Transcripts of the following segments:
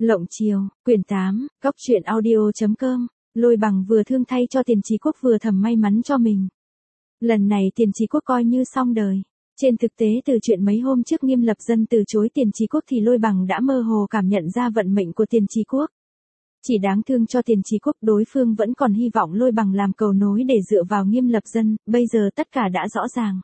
Lộng Triều, quyển 8, góc truyện audio.com, Lôi Bằng vừa thương thay cho Tiền Chí Quốc vừa thầm may mắn cho mình. Lần này Tiền Chí Quốc coi như xong đời. Trên thực tế từ chuyện mấy hôm trước Nghiêm Lập Dân từ chối Tiền Chí Quốc thì Lôi Bằng đã mơ hồ cảm nhận ra vận mệnh của Tiền Chí Quốc. Chỉ đáng thương cho Tiền Chí Quốc, đối phương vẫn còn hy vọng Lôi Bằng làm cầu nối để dựa vào Nghiêm Lập Dân, bây giờ tất cả đã rõ ràng.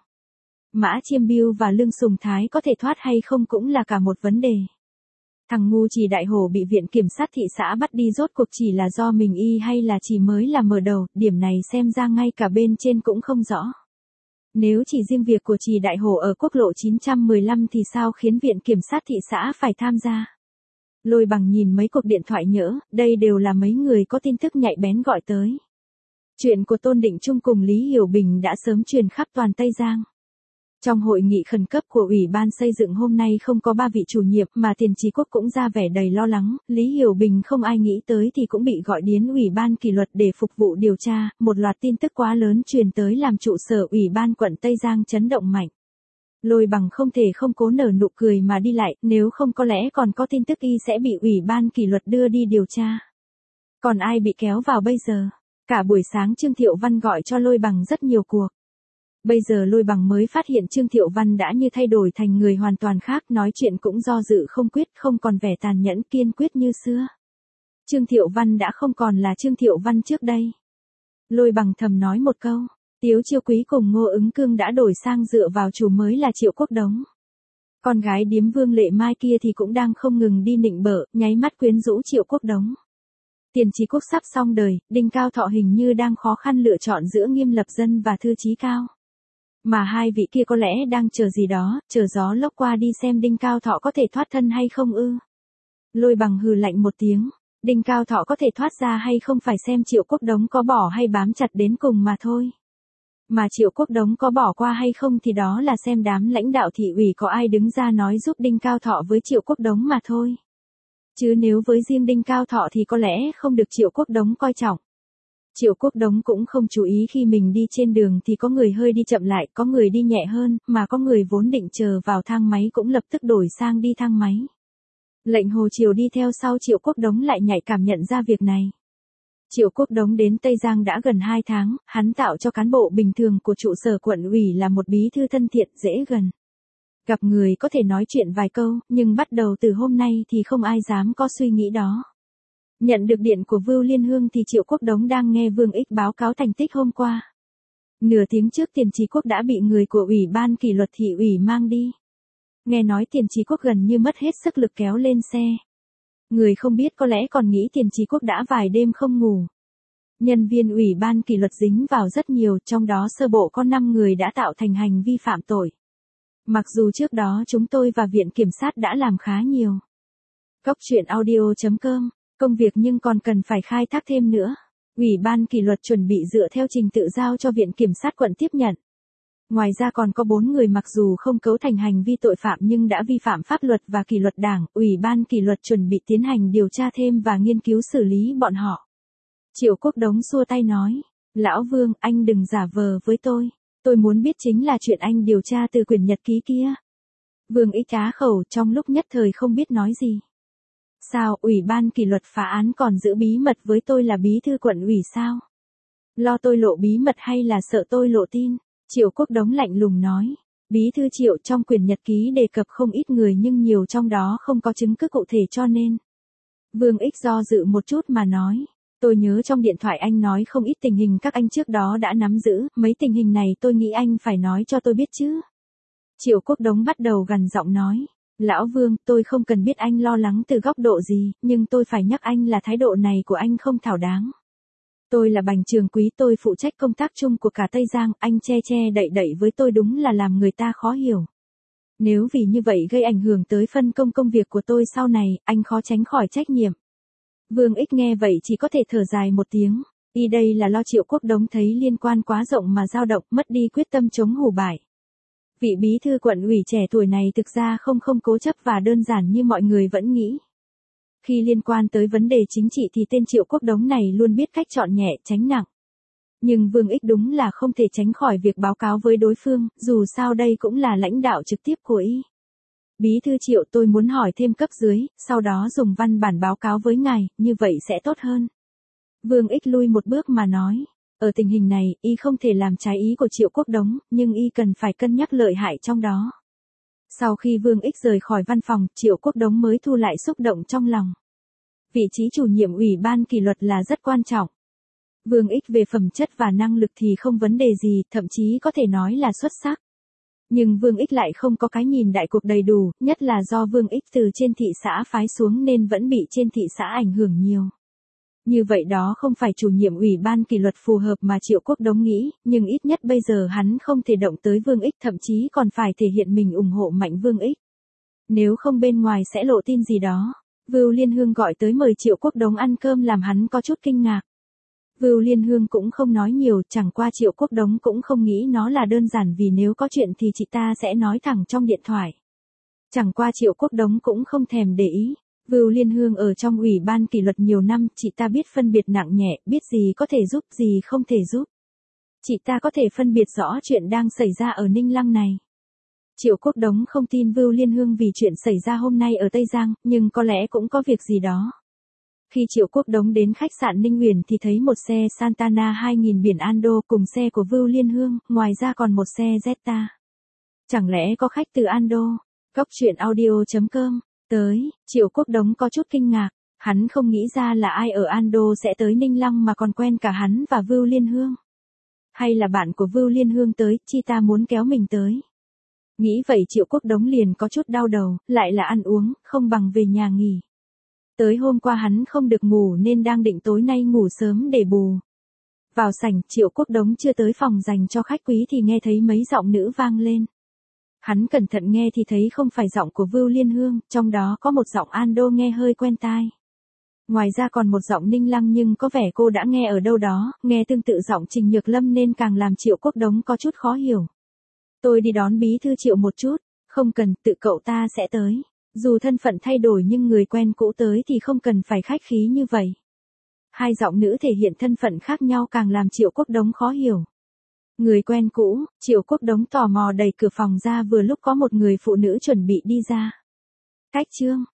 Mã Chiêm Biêu và Lương Sùng Thái có thể thoát hay không cũng là cả một vấn đề. Thằng ngu Trì Đại Hổ bị viện kiểm sát thị xã bắt đi rốt cuộc chỉ là do mình y hay là chỉ mới là mở đầu, điểm này xem ra ngay cả bên trên cũng không rõ. Nếu chỉ riêng việc của Trì Đại Hổ ở quốc lộ 915 thì sao khiến viện kiểm sát thị xã phải tham gia? Lôi Bằng nhìn mấy cuộc điện thoại nhỡ, đây đều là mấy người có tin tức nhạy bén gọi tới. Chuyện của Tôn Định Trung cùng Lý Hiểu Bình đã sớm truyền khắp toàn Tây Giang. Trong hội nghị khẩn cấp của Ủy ban xây dựng hôm nay không có 3 vị chủ nhiệm mà Tiền Chí Quốc cũng ra vẻ đầy lo lắng, Lý Hiểu Bình không ai nghĩ tới thì cũng bị gọi đến Ủy ban kỷ luật để phục vụ điều tra, một loạt tin tức quá lớn truyền tới làm trụ sở Ủy ban quận Tây Giang chấn động mạnh. Lôi Bằng không thể không cố nở nụ cười mà đi lại, nếu không có lẽ còn có tin tức y sẽ bị Ủy ban kỷ luật đưa đi điều tra. Còn ai bị kéo vào bây giờ? Cả buổi sáng Trương Thiệu Văn gọi cho Lôi Bằng rất nhiều cuộc. Bây giờ Lôi Bằng mới phát hiện Trương Thiệu Văn đã như thay đổi thành người hoàn toàn khác, nói chuyện cũng do dự không quyết, không còn vẻ tàn nhẫn kiên quyết như xưa. Trương Thiệu Văn đã không còn là Trương Thiệu Văn trước đây. Lôi Bằng thầm nói một câu, Tiếu Chiêu Quý cùng Ngô Ứng Cương đã đổi sang dựa vào chủ mới là Triệu Quốc Đống. Con gái điếm Vương Lệ Mai kia thì cũng đang không ngừng đi nịnh bợ, nháy mắt quyến rũ Triệu Quốc Đống. Tiền Chí Quốc sắp xong đời, Đinh Cao Thọ hình như đang khó khăn lựa chọn giữa Nghiêm Lập Dân và Thư Chí Cao. Mà hai vị kia có lẽ đang chờ gì đó, chờ gió lốc qua đi xem Đinh Cao Thọ có thể thoát thân hay không ư. Lôi Bằng hừ lạnh một tiếng, Đinh Cao Thọ có thể thoát ra hay không phải xem Triệu Quốc Đống có bỏ hay bám chặt đến cùng mà thôi. Mà Triệu Quốc Đống có bỏ qua hay không thì đó là xem đám lãnh đạo thị ủy có ai đứng ra nói giúp Đinh Cao Thọ với Triệu Quốc Đống mà thôi. Chứ nếu với riêng Đinh Cao Thọ thì có lẽ không được Triệu Quốc Đống coi trọng. Triệu Quốc Đống cũng không chú ý khi mình đi trên đường thì có người hơi đi chậm lại, có người đi nhẹ hơn, mà có người vốn định chờ vào thang máy cũng lập tức đổi sang đi thang máy. Lệnh Hồ Triều đi theo sau Triệu Quốc Đống lại nhạy cảm nhận ra việc này. Triệu Quốc Đống đến Tây Giang đã gần 2 tháng, hắn tạo cho cán bộ bình thường của trụ sở quận ủy là một bí thư thân thiện, dễ gần. Gặp người có thể nói chuyện vài câu, nhưng bắt đầu từ hôm nay thì không ai dám có suy nghĩ đó. Nhận được điện của Vưu Liên Hương thì Triệu Quốc Đống đang nghe Vương Ích báo cáo thành tích hôm qua. Nửa tiếng trước Tiền Chí Quốc đã bị người của Ủy ban kỷ luật thị ủy mang đi. Nghe nói Tiền Chí Quốc gần như mất hết sức lực kéo lên xe. Người không biết có lẽ còn nghĩ Tiền Chí Quốc đã vài đêm không ngủ. Nhân viên Ủy ban kỷ luật dính vào rất nhiều, trong đó sơ bộ có 5 người đã tạo thành hành vi phạm tội. Mặc dù trước đó chúng tôi và Viện Kiểm sát đã làm khá nhiều. Góc truyện audio.com, công việc nhưng còn cần phải khai thác thêm nữa. Ủy ban kỷ luật chuẩn bị dựa theo trình tự giao cho Viện Kiểm sát quận tiếp nhận. Ngoài ra còn có 4 người mặc dù không cấu thành hành vi tội phạm nhưng đã vi phạm pháp luật và kỷ luật đảng, Ủy ban kỷ luật chuẩn bị tiến hành điều tra thêm và nghiên cứu xử lý bọn họ. Triệu Quốc Đống xua tay nói, Lão Vương, anh đừng giả vờ với tôi muốn biết chính là chuyện anh điều tra từ quyển nhật ký kia. Vương Ích á khẩu trong lúc nhất thời không biết nói gì. Sao, Ủy ban kỷ luật phá án còn giữ bí mật với tôi là bí thư quận ủy sao? Lo tôi lộ bí mật hay là sợ tôi lộ tin? Triệu Quốc Đống lạnh lùng nói. Bí thư Triệu, trong quyển nhật ký đề cập không ít người nhưng nhiều trong đó không có chứng cứ cụ thể cho nên. Vương Ích do dự một chút mà nói. Tôi nhớ trong điện thoại anh nói không ít tình hình các anh trước đó đã nắm giữ, mấy tình hình này tôi nghĩ anh phải nói cho tôi biết chứ. Triệu Quốc Đống bắt đầu gằn giọng nói. Lão Vương, tôi không cần biết anh lo lắng từ góc độ gì, nhưng tôi phải nhắc anh là thái độ này của anh không thảo đáng. Tôi là Bành Trường Quý, tôi phụ trách công tác chung của cả Tây Giang, anh che đậy với tôi đúng là làm người ta khó hiểu. Nếu vì như vậy gây ảnh hưởng tới phân công công việc của tôi sau này, anh khó tránh khỏi trách nhiệm. Vương Ích nghe vậy chỉ có thể thở dài một tiếng, y đây là lo Triệu Quốc Đống thấy liên quan quá rộng mà dao động, mất đi quyết tâm chống hủ bại. Vị bí thư quận ủy trẻ tuổi này thực ra không cố chấp và đơn giản như mọi người vẫn nghĩ. Khi liên quan tới vấn đề chính trị thì tên Triệu Quốc Đống này luôn biết cách chọn nhẹ, tránh nặng. Nhưng Vương Ích đúng là không thể tránh khỏi việc báo cáo với đối phương, dù sao đây cũng là lãnh đạo trực tiếp của y. Bí thư Triệu, tôi muốn hỏi thêm cấp dưới, sau đó dùng văn bản báo cáo với ngài, như vậy sẽ tốt hơn. Vương Ích lui một bước mà nói. Ở tình hình này, y không thể làm trái ý của Triệu Quốc Đống, nhưng y cần phải cân nhắc lợi hại trong đó. Sau khi Vương Ích rời khỏi văn phòng, Triệu Quốc Đống mới thu lại xúc động trong lòng. Vị trí chủ nhiệm ủy ban kỷ luật là rất quan trọng. Vương Ích về phẩm chất và năng lực thì không vấn đề gì, thậm chí có thể nói là xuất sắc. Nhưng Vương Ích lại không có cái nhìn đại cục đầy đủ, nhất là do Vương Ích từ trên thị xã phái xuống nên vẫn bị trên thị xã ảnh hưởng nhiều. Như vậy đó không phải chủ nhiệm ủy ban kỷ luật phù hợp mà Triệu Quốc Đống nghĩ, nhưng ít nhất bây giờ hắn không thể động tới Vương Ích, thậm chí còn phải thể hiện mình ủng hộ mạnh Vương Ích. Nếu không bên ngoài sẽ lộ tin gì đó. Vưu Liên Hương gọi tới mời Triệu Quốc Đống ăn cơm làm hắn có chút kinh ngạc. Vưu Liên Hương cũng không nói nhiều, chẳng qua Triệu Quốc Đống cũng không nghĩ nó là đơn giản vì nếu có chuyện thì chị ta sẽ nói thẳng trong điện thoại. Chẳng qua Triệu Quốc Đống cũng không thèm để ý. Vưu Liên Hương ở trong ủy ban kỷ luật nhiều năm, chị ta biết phân biệt nặng nhẹ, biết gì có thể giúp, gì không thể giúp. Chị ta có thể phân biệt rõ chuyện đang xảy ra ở Ninh Lăng này. Triệu Quốc Đống không tin Vưu Liên Hương vì chuyện xảy ra hôm nay ở Tây Giang, nhưng có lẽ cũng có việc gì đó. Khi Triệu Quốc Đống đến khách sạn Ninh Uyển thì thấy một xe Santana 2000 biển Ando cùng xe của Vưu Liên Hương, ngoài ra còn một xe Jetta. Chẳng lẽ có khách từ Ando? Cóc truyện audio.com. Tới, Triệu Quốc Đống có chút kinh ngạc, hắn không nghĩ ra là ai ở Ando sẽ tới Ninh Lăng mà còn quen cả hắn và Vưu Liên Hương. Hay là bạn của Vưu Liên Hương tới, chị ta muốn kéo mình tới. Nghĩ vậy Triệu Quốc Đống liền có chút đau đầu, lại là ăn uống, không bằng về nhà nghỉ. Tới hôm qua hắn không được ngủ nên đang định tối nay ngủ sớm để bù. Vào sảnh, Triệu Quốc Đống chưa tới phòng dành cho khách quý thì nghe thấy mấy giọng nữ vang lên. Hắn cẩn thận nghe thì thấy không phải giọng của Vưu Liên Hương, trong đó có một giọng Ando nghe hơi quen tai. Ngoài ra còn một giọng Ninh Lăng nhưng có vẻ cô đã nghe ở đâu đó, nghe tương tự giọng Trình Nhược Lâm nên càng làm Triệu Quốc Đống có chút khó hiểu. Tôi đi đón bí thư Triệu một chút, không cần, tự cậu ta sẽ tới. Dù thân phận thay đổi nhưng người quen cũ tới thì không cần phải khách khí như vậy. Hai giọng nữ thể hiện thân phận khác nhau càng làm Triệu Quốc Đống khó hiểu. Người quen cũ, Triệu Quốc Đống tò mò đẩy cửa phòng ra vừa lúc có một người phụ nữ chuẩn bị đi ra. Cách Trương,